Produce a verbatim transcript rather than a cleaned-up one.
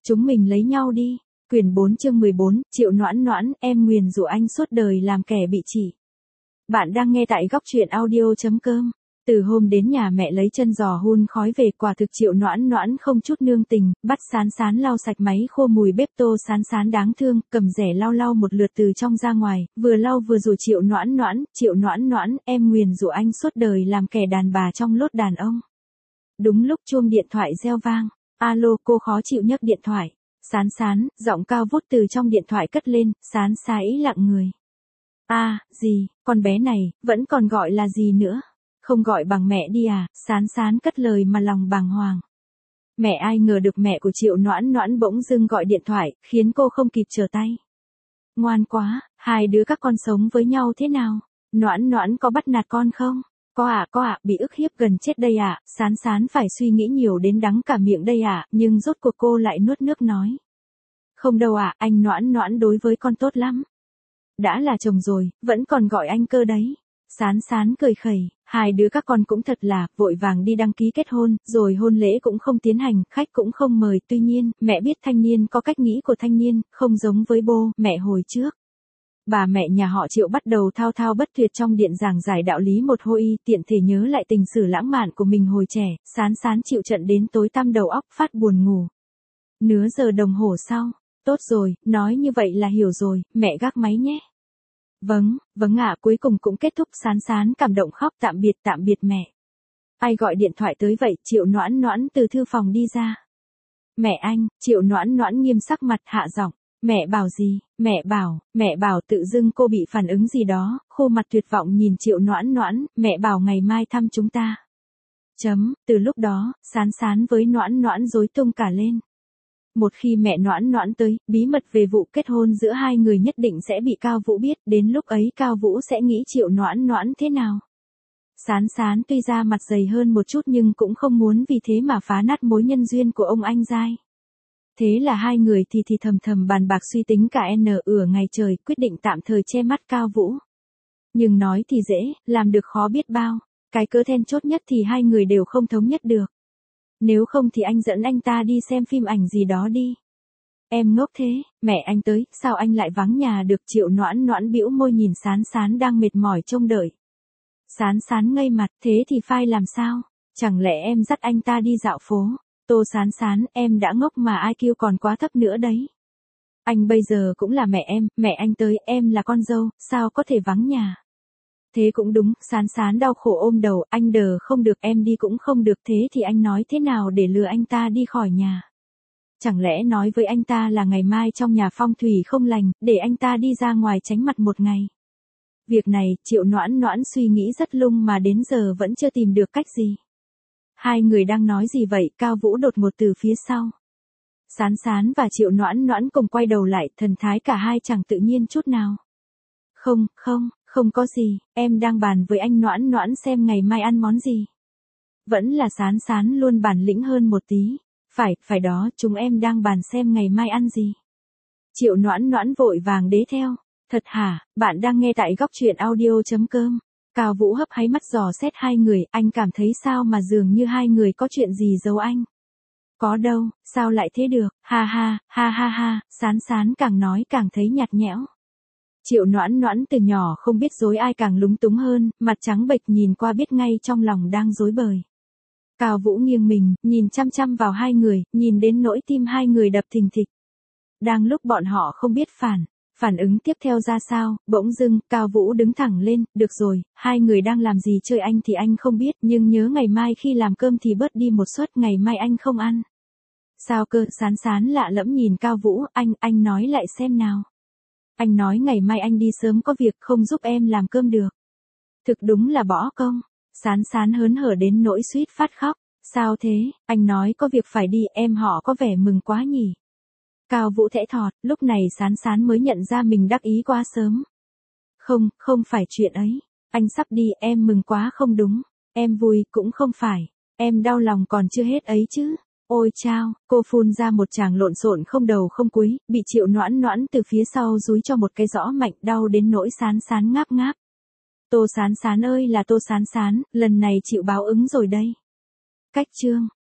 Chúng mình lấy nhau đi. Quyển bốn chương mười bốn, Triệu Noãn Noãn, em nguyền rủa anh suốt đời làm kẻ bị chỉ. Bạn đang nghe tại góc truyện audio chấm com. Từ hôm đến nhà mẹ lấy chân giò hun khói về, quả thực Triệu Noãn Noãn không chút nương tình, bắt Sán Sán lau sạch máy khô mùi bếp. Tô Sán Sán đáng thương, cầm rẻ lau lau một lượt từ trong ra ngoài, vừa lau vừa rủ Triệu Noãn Noãn, Triệu Noãn Noãn, em nguyền rủa anh suốt đời làm kẻ đàn bà trong lốt đàn ông. Đúng lúc chuông điện thoại reo vang, alo, cô khó chịu nhấc điện thoại. Sán Sán, giọng cao vút từ trong điện thoại cất lên, Sán Sái lặng người. A, à, gì, con bé này, vẫn còn gọi là gì nữa? Không gọi bằng mẹ đi à? Sán Sán cất lời mà lòng bàng hoàng. Mẹ ai ngờ được mẹ của Triệu Noãn Noãn bỗng dưng gọi điện thoại, khiến cô không kịp trở tay. Ngoan quá, hai đứa các con sống với nhau thế nào? Noãn Noãn có bắt nạt con không? Có ạ, à, có ạ, à, bị ức hiếp gần chết đây ạ. À. Sán Sán phải suy nghĩ nhiều đến đắng cả miệng đây ạ, à, nhưng rốt cuộc cô lại nuốt nước nói. Không đâu ạ, à, anh Noãn Noãn đối với con tốt lắm. Đã là chồng rồi, vẫn còn gọi anh cơ đấy. Sán Sán cười khẩy, hai đứa các con cũng thật là, vội vàng đi đăng ký kết hôn, rồi hôn lễ cũng không tiến hành, khách cũng không mời. Tuy nhiên, mẹ biết thanh niên có cách nghĩ của thanh niên, không giống với bố, mẹ hồi trước. Bà mẹ nhà họ Triệu bắt đầu thao thao bất tuyệt trong điện giảng giải đạo lý một hồi, tiện thể nhớ lại tình sử lãng mạn của mình hồi trẻ. Sán Sán chịu trận đến tối tăm đầu óc, phát buồn ngủ. Nửa giờ đồng hồ sau, tốt rồi, nói như vậy là hiểu rồi, mẹ gác máy nhé. Vâng, vâng ạ, cuối cùng cũng kết thúc. Sán Sán cảm động khóc, tạm biệt, tạm biệt mẹ. Ai gọi điện thoại tới vậy? Triệu Noãn Noãn từ thư phòng đi ra. Mẹ anh. Triệu Noãn Noãn nghiêm sắc mặt, hạ giọng. Mẹ bảo gì? Mẹ bảo, mẹ bảo. Tự dưng cô bị phản ứng gì đó, khô mặt tuyệt vọng nhìn Triệu Noãn Noãn, mẹ bảo ngày mai thăm chúng ta. Chấm, từ lúc đó, Sán Sán với Noãn Noãn rối tung cả lên. Một khi mẹ Noãn Noãn tới, bí mật về vụ kết hôn giữa hai người nhất định sẽ bị Cao Vũ biết, đến lúc ấy Cao Vũ sẽ nghĩ Triệu Noãn Noãn thế nào. Sán Sán tuy ra mặt dày hơn một chút nhưng cũng không muốn vì thế mà phá nát mối nhân duyên của ông anh giai. Thế là hai người thì thì thầm thầm bàn bạc suy tính cả n ửa ngày trời, quyết định tạm thời che mắt Cao Vũ. Nhưng nói thì dễ, làm được khó biết bao, cái cớ then chốt nhất thì hai người đều không thống nhất được. Nếu không thì anh dẫn anh ta đi xem phim ảnh gì đó đi. Em ngốc thế, mẹ anh tới, sao anh lại vắng nhà được? Triệu Noãn Noãn bĩu môi nhìn Sán Sán đang mệt mỏi trông đợi. Sán Sán ngây mặt, thế thì phai làm sao? Chẳng lẽ em dắt anh ta đi dạo phố? Tô Sán Sán, em đã ngốc mà i kiu còn quá thấp nữa đấy. Anh bây giờ cũng là mẹ em, mẹ anh tới, em là con dâu, sao có thể vắng nhà? Thế cũng đúng. Sán Sán đau khổ ôm đầu, anh đờ không được, em đi cũng không được, thế thì anh nói thế nào để lừa anh ta đi khỏi nhà? Chẳng lẽ nói với anh ta là ngày mai trong nhà phong thủy không lành, để anh ta đi ra ngoài tránh mặt một ngày? Việc này, Triệu Noãn Noãn suy nghĩ rất lung mà đến giờ vẫn chưa tìm được cách gì. Hai người đang nói gì vậy? Cao Vũ đột ngột từ phía sau. Sán Sán và Triệu Noãn Noãn cùng quay đầu lại, thần thái cả hai chẳng tự nhiên chút nào. Không, không, không có gì, em đang bàn với anh Noãn Noãn xem ngày mai ăn món gì. Vẫn là Sán Sán luôn bản lĩnh hơn một tí. Phải, phải đó, chúng em đang bàn xem ngày mai ăn gì. Triệu Noãn Noãn vội vàng đế theo. Thật hả? Bạn đang nghe tại góc truyện audio chấm com. Cao Vũ hấp háy mắt dò xét hai người, anh cảm thấy sao mà dường như hai người có chuyện gì giấu anh. Có đâu, sao lại thế được? Ha ha, ha ha ha. Sán Sán càng nói càng thấy nhạt nhẽo. Triệu Noãn Noãn từ nhỏ không biết dối ai càng lúng túng hơn, mặt trắng bệch nhìn qua biết ngay trong lòng đang rối bời. Cao Vũ nghiêng mình, nhìn chăm chăm vào hai người, nhìn đến nỗi tim hai người đập thình thịch. Đang lúc bọn họ không biết phản, phản ứng tiếp theo ra sao, bỗng dưng, Cao Vũ đứng thẳng lên, được rồi, hai người đang làm gì chơi anh thì anh không biết, nhưng nhớ ngày mai khi làm cơm thì bớt đi một suất, ngày mai anh không ăn. Sao cơ? Sán Sán lạ lẫm nhìn Cao Vũ, anh, anh nói lại xem nào. Anh nói ngày mai anh đi sớm có việc không giúp em làm cơm được. Thực đúng là bỏ công. Sán Sán hớn hở đến nỗi suýt phát khóc. Sao thế? Anh nói có việc phải đi, em họ có vẻ mừng quá nhỉ. Cao Vũ thẽ thọt, lúc này Sán Sán mới nhận ra mình đắc ý quá sớm. Không, không phải chuyện ấy. Anh sắp đi, em mừng quá không đúng. Em vui, cũng không phải. Em đau lòng còn chưa hết ấy chứ. Ôi chao, cô phun ra một tràng lộn xộn không đầu không cuối, bị Triệu Noãn Noãn từ phía sau dúi cho một cái rõ mạnh, đau đến nỗi Sán Sán ngáp ngáp. Tô Sán Sán ơi là Tô Sán Sán, lần này chịu báo ứng rồi đây. Cách chương